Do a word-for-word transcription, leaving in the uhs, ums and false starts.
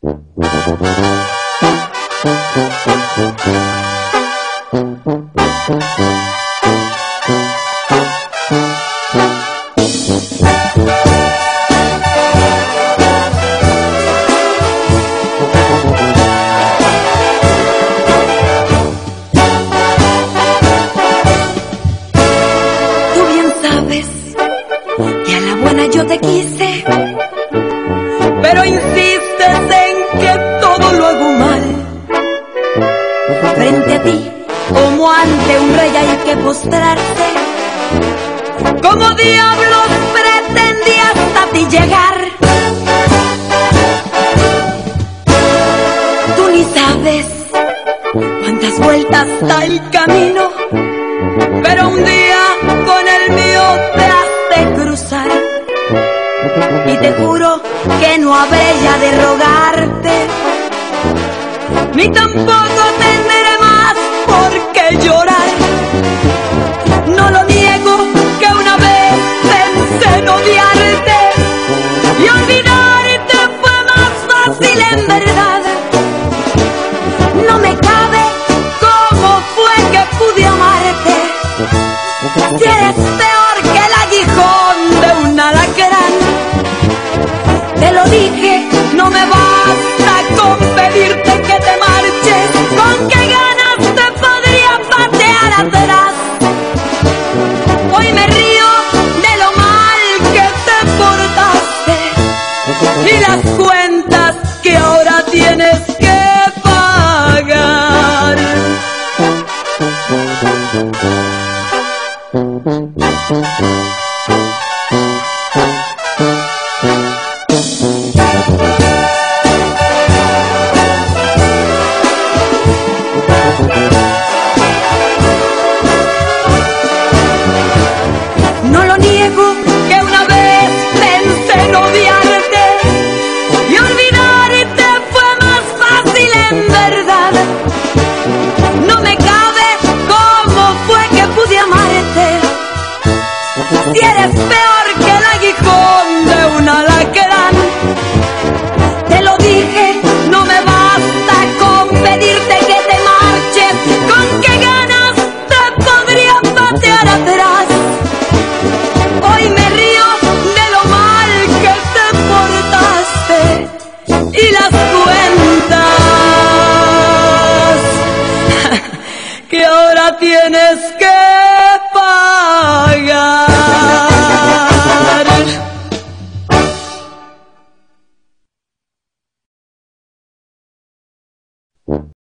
Tú bien sabes que a la buena yo te quise, pero insistes en que todo lo hago mal. Frente a ti, como ante un rey hay que postrarse. Como diablos pretendí hasta ti llegar. Tú ni sabes cuántas vueltas da el camino, pero un día con el mío te has de cruzar. Y te juro que no habré ya de rogarte, ni tampoco tendré más por qué llorar. No lo niego que una vez pensé en odiarte, y olvidarte fue más fácil en verdad. No me cabe cómo fue que pude amarte, si eres peor que el aguijón de un alacrán. Te lo dije, no me basta con pedirte que te marches, con qué ganas te podría patear atrás. Hoy me río de lo mal que te portaste y las cuentas que ahora tienes que pagar. No lo niego que una vez pensé en odiarte, y olvidarte fue más fácil en verdad. No me cabe cómo fue que pude amarte, si eres peor que el aguijón de un alacrán. Te lo dije, no me basta con pedirte que te marches, con qué ganas te podría patear atrás. Hoy me río de lo mal que te portaste y las cuentas que ahora tienes que pagar.